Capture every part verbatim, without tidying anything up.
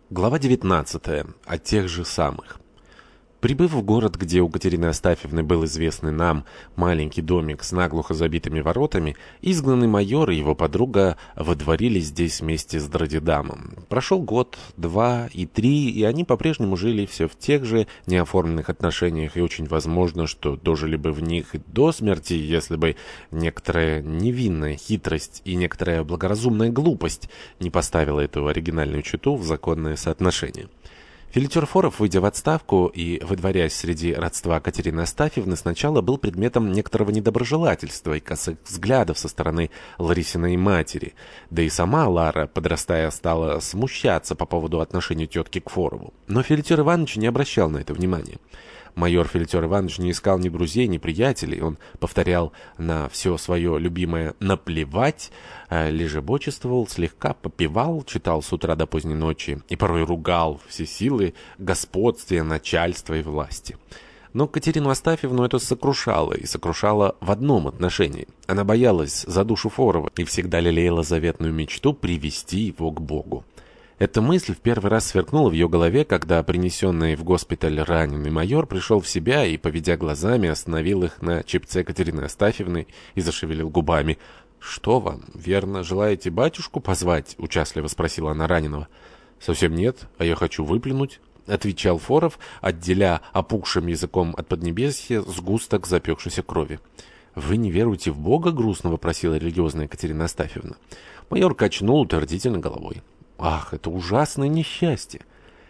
Глава девятнадцатая. О тех же самых. Прибыв в город, где у Катерины Астафьевны был известный нам маленький домик с наглухо забитыми воротами, изгнанный майор и его подруга водворились здесь вместе с Дродидамом. Прошел год, два и три, и они по-прежнему жили все в тех же неоформленных отношениях, и очень возможно, что дожили бы в них и до смерти, если бы некоторая невинная хитрость и некоторая благоразумная глупость не поставила эту оригинальную чету в законное соотношение. Филитер Форов, выйдя в отставку и выдворяясь среди родства Катерины Астафьевны, сначала был предметом некоторого недоброжелательства и косых взглядов со стороны Ларисиной матери. Да и сама Лара, подрастая, стала смущаться по поводу отношения тетки к Форову. Но Филитер Иванович не обращал на это внимания. Майор Филитер Иванович не искал ни друзей, ни приятелей. Он повторял на все свое любимое «наплевать», лежебочествовал, слегка попивал, читал с утра до поздней ночи и порой ругал все силы господствия, начальства и власти. Но Катерину Астафьевну это сокрушало, и сокрушало в одном отношении. Она боялась за душу Форова и всегда лелеяла заветную мечту привести его к Богу. Эта мысль в первый раз сверкнула в ее голове, когда принесенный в госпиталь раненый майор пришел в себя и, поведя глазами, остановил их на чепце Катерины Астафьевны и зашевелил губами. «Что вам, верно, желаете батюшку позвать?» — участливо спросила она раненого. «Совсем нет, а я хочу выплюнуть», — отвечал Форов, отделя опухшим языком от поднебесья сгусток запекшейся крови. «Вы не веруете в Бога?» — грустно вопросила религиозная Катерина Астафьевна. Майор качнул утвердительно головой. «Ах, это ужасное несчастье!»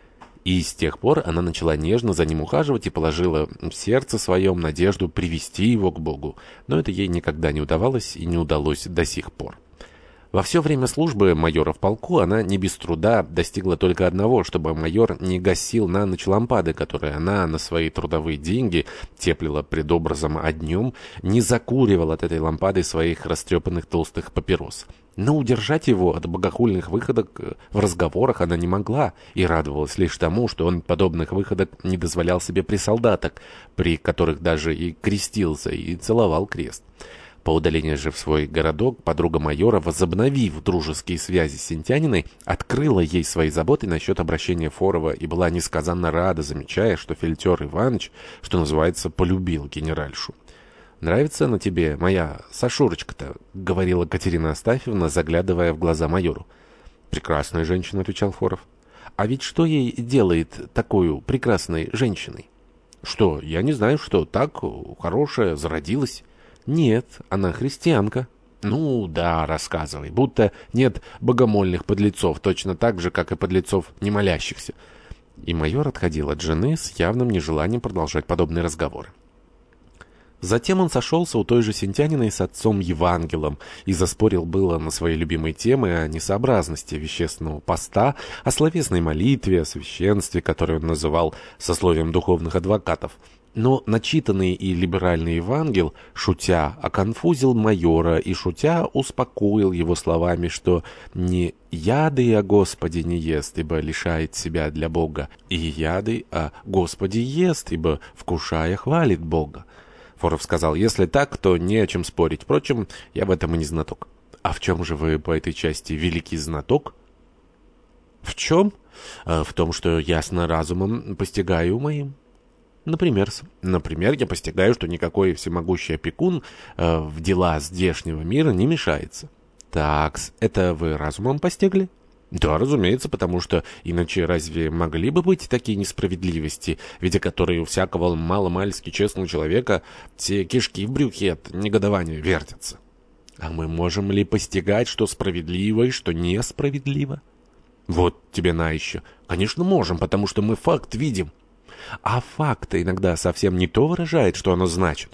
И с тех пор она начала нежно за ним ухаживать и положила в сердце своем надежду привести его к Богу. Но это ей никогда не удавалось и не удалось до сих пор. Во все время службы майора в полку она не без труда достигла только одного, чтобы майор не гасил на ночь лампады, которые она на свои трудовые деньги теплила пред образом, а днем не закуривал от этой лампады своих растрепанных толстых папирос. Но удержать его от богохульных выходок в разговорах она не могла и радовалась лишь тому, что он подобных выходок не дозволял себе при солдатах, при которых даже и крестился и целовал крест. По удалению же в свой городок подруга майора, возобновив дружеские связи с синтяниной, открыла ей свои заботы насчет обращения Форова и была несказанно рада, замечая, что Филитер Иванович, что называется, полюбил генеральшу. «Нравится она тебе, моя Сашурочка-то?» — говорила Катерина Астафьевна, заглядывая в глаза майору. «Прекрасная женщина», — отвечал Форов. «А ведь что ей делает такую прекрасной женщиной?» «Что, я не знаю, что, так, хорошая, зародилась». «Нет, она христианка». «Ну, да, рассказывай, будто нет богомольных подлецов, точно так же, как и подлецов не молящихся». И майор отходил от жены с явным нежеланием продолжать подобные разговоры. Затем он сошелся у той же синтяниной с отцом Евангелом и заспорил было на свои любимые темы о несообразности вещественного поста, о словесной молитве, о священстве, которое он называл сословием духовных адвокатов. Но начитанный и либеральный Евангел, шутя, оконфузил майора и, шутя, успокоил его словами, что не яды о Господе не ест, ибо лишает себя для Бога, и яды о Господе ест, ибо, вкушая, хвалит Бога. Форов сказал: «Если так, то не о чем спорить. Впрочем, я в этом и не знаток». «А в чем же вы по этой части великий знаток?» «В чем?» «В том, что ясно разумом постигаю моим». «Например?» «Например, я постигаю, что никакой всемогущий опекун э, в дела здешнего мира не мешается». «Так-с, это вы разумом постигли?» «Да, разумеется, потому что иначе разве могли бы быть такие несправедливости, видя которые у всякого маломальски честного человека все кишки в брюхе от негодования вертятся?» «А мы можем ли постигать, что справедливо и что несправедливо?» «Вот тебе на еще». «Конечно можем, потому что мы факт видим». «А факт иногда совсем не то выражает, что оно значит».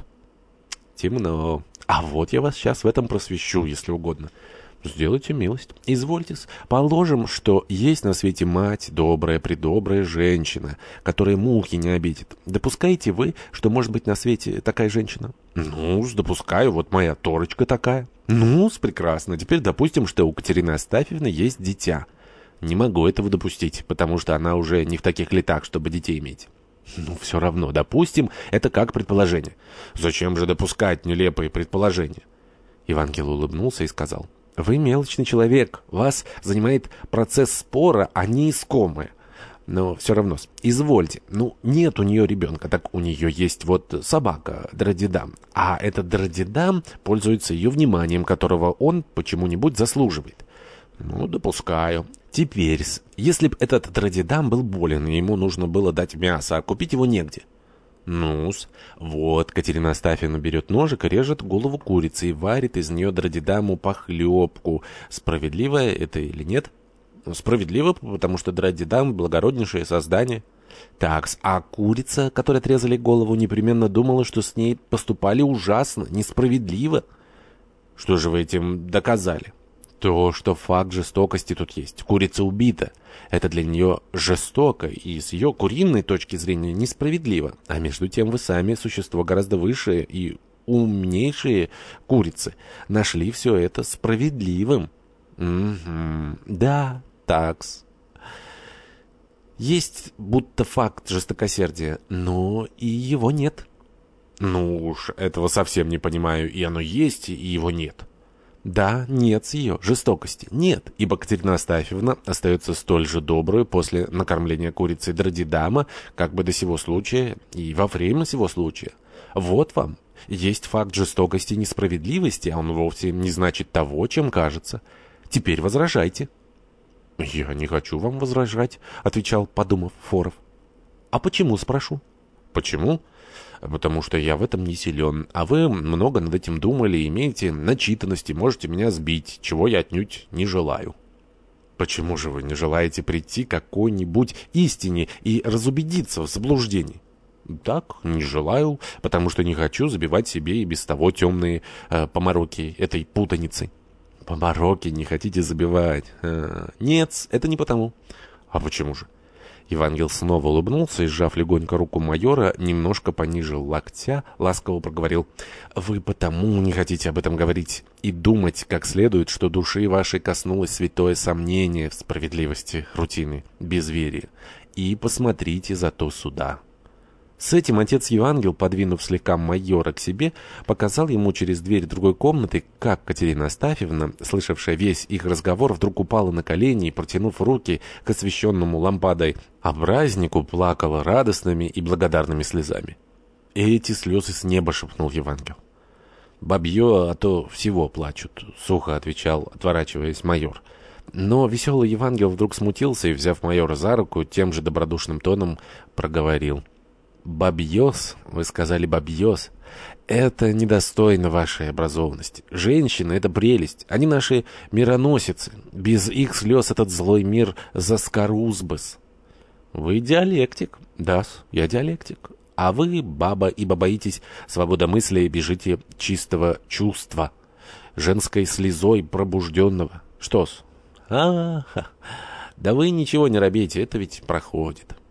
«Темно. А вот я вас сейчас в этом просвещу, если угодно». «Сделайте милость. Извольтесь. Положим, что есть на свете мать, добрая, предобрая женщина, которая мухи не обидит. Допускаете вы, что может быть на свете такая женщина?» «Ну, допускаю. Вот моя Торочка такая». «Ну, прекрасно. Теперь допустим, что у Катерины Астафьевны есть дитя». «Не могу этого допустить, потому что она уже не в таких летах, чтобы детей иметь». «Ну, все равно. Допустим, это как предположение». «Зачем же допускать нелепые предположения?» Евангел улыбнулся и сказал: «Вы мелочный человек, вас занимает процесс спора, а не искомое. Но все равно, извольте. Ну, нет у нее ребенка, так у нее есть вот собака, Дродидам. А этот Дродидам пользуется ее вниманием, которого он почему-нибудь заслуживает. Ну, допускаю. Теперь, если бы этот Дродидам был болен, и ему нужно было дать мясо, а купить его негде. Ну-с, вот Катерина Астафьевна берет ножик и режет голову курицы и варит из нее Дродидаму похлебку. Справедливо это или нет? Справедливо, потому что Дродидам — благороднейшее создание. Такс, а курица, которой отрезали голову, непременно думала, что с ней поступали ужасно, несправедливо. Что же вы этим доказали? То, что факт жестокости тут есть. Курица убита. Это для нее жестоко и с ее куриной точки зрения несправедливо. А между тем вы сами, существо гораздо высшее и умнейшие курицы, нашли все это справедливым. Угу. Да, такс. Есть будто факт жестокосердия, но и его нет. Ну уж, этого совсем не понимаю. И оно есть, и его нет. Да, нет с ее жестокости. Нет, ибо Катерина Астафьевна остается столь же доброй после накормления курицы Дродидама, как бы до сего случая и во время сего случая. Вот вам. Есть факт жестокости и несправедливости, а он вовсе не значит того, чем кажется. Теперь возражайте. «Я не хочу вам возражать», — отвечал, подумав, Форов. «А почему, спрошу?» «Почему?» «Потому что я в этом не силен, а вы много над этим думали, имеете начитанности, можете меня сбить, чего я отнюдь не желаю». «Почему же вы не желаете прийти к какой-нибудь истине и разубедиться в заблуждении?» «Так, не желаю, потому что не хочу забивать себе и без того темные э, помороки этой путаницы». «Помороки не хотите забивать?» а, «Нет, это не потому». «А почему же?» Евангел снова улыбнулся и, сжав легонько руку майора, немножко пониже локтя, ласково проговорил: «Вы потому не хотите об этом говорить и думать как следует, что души вашей коснулось святое сомнение в справедливости рутины, безверия. И посмотрите зато сюда». С этим отец Евангел, подвинув слегка майора к себе, показал ему через дверь другой комнаты, как Катерина Астафьевна, слышавшая весь их разговор, вдруг упала на колени и, протянув руки к освещенному лампадой образнику, плакала радостными и благодарными слезами. «Эти слезы с неба», — шепнул Евангел. «Бабье, а то всего плачут», — сухо отвечал, отворачиваясь, майор. Но веселый Евангел вдруг смутился и, взяв майора за руку, тем же добродушным тоном проговорил: «Бабьёс, вы сказали бабьёс, это недостойно вашей образованности. Женщины — это прелесть, они наши мироносицы. Без их слез этот злой мир заскорузбыс». «Вы диалектик?» «Да-с, я диалектик. А вы, баба, ибо боитесь свободомыслия и бежите чистого чувства, женской слезой пробужденного. Что-с?» «А-ха, да вы ничего не робейте, это ведь проходит».